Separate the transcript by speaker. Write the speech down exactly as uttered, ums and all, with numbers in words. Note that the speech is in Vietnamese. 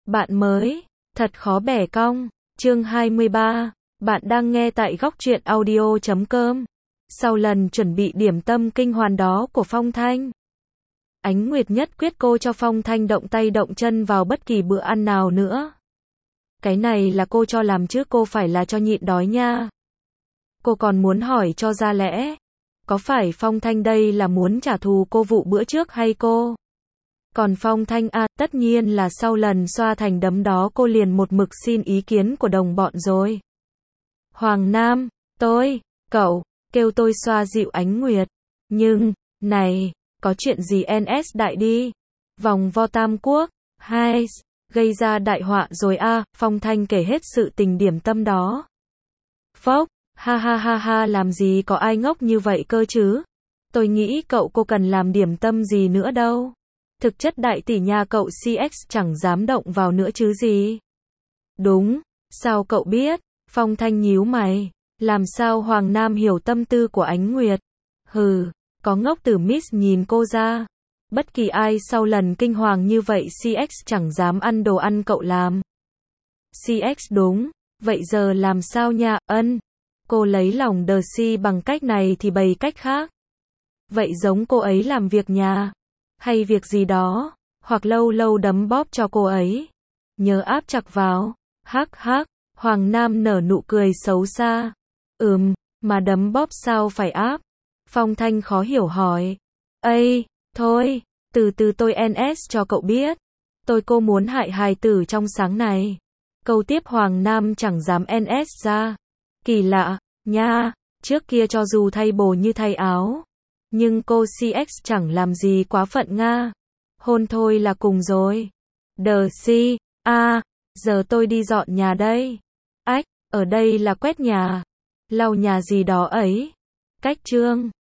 Speaker 1: Bạn mới, thật khó bẻ cong. Chương hai mươi ba. Bạn đang nghe tại góc truyện audio chấm com. Sau lần chuẩn bị điểm tâm kinh hoàn đó của Phong Thanh, Ánh Nguyệt nhất quyết cô cho Phong Thanh động tay động chân vào bất kỳ bữa ăn nào nữa. Cái này là cô cho làm chứ cô phải là cho nhịn đói nha. Cô còn muốn hỏi cho ra lẽ, có phải Phong Thanh đây là muốn trả thù cô vụ bữa trước hay cô? Còn Phong Thanh à, tất nhiên là sau lần xoa thành đấm đó cô liền một mực xin ý kiến của đồng bọn rồi. Hoàng Nam, tôi, cậu, kêu tôi xoa dịu Ánh Nguyệt. Nhưng, này, có chuyện gì en ét đại đi? Vòng vo Tam Quốc, hai, gây ra đại họa rồi à, Phong Thanh kể hết sự tình điểm tâm đó. Phốc, ha ha ha ha, làm gì có ai ngốc như vậy cơ chứ? Tôi nghĩ cậu cô cần làm điểm tâm gì nữa đâu. Thực chất đại tỷ nhà cậu xê ích chẳng dám động vào nữa chứ gì. Đúng, sao cậu biết? Phong Thanh nhíu mày. Làm sao Hoàng Nam hiểu tâm tư của Ánh Nguyệt? Hừ, có ngốc từ Miss nhìn cô ra. Bất kỳ ai sau lần kinh hoàng như vậy xê ích chẳng dám ăn đồ ăn cậu làm. xê ích đúng, vậy giờ làm sao nha, ân? Cô lấy lòng Đờ-Si bằng cách này thì bày cách khác. Vậy giống cô ấy làm việc nhà, hay việc gì đó, hoặc lâu lâu đấm bóp cho cô ấy. Nhớ áp chặt vào. Hắc hắc, Hoàng Nam nở nụ cười xấu xa. Ừm, mà đấm bóp sao phải áp? Phong Thanh khó hiểu hỏi. Ây, thôi, từ từ tôi en ét cho cậu biết. Tôi cô muốn hại hài tử trong sáng này. Câu tiếp Hoàng Nam chẳng dám en ét ra. Kỳ lạ, nha, trước kia cho dù thay bồ như thay áo. Nhưng cô xê ích chẳng làm gì quá phận nga. Hôn thôi là cùng rồi. Đờ-Si, à, giờ tôi đi dọn nhà đây. Ách, ở đây là quét nhà, lau nhà gì đó ấy. Cách chương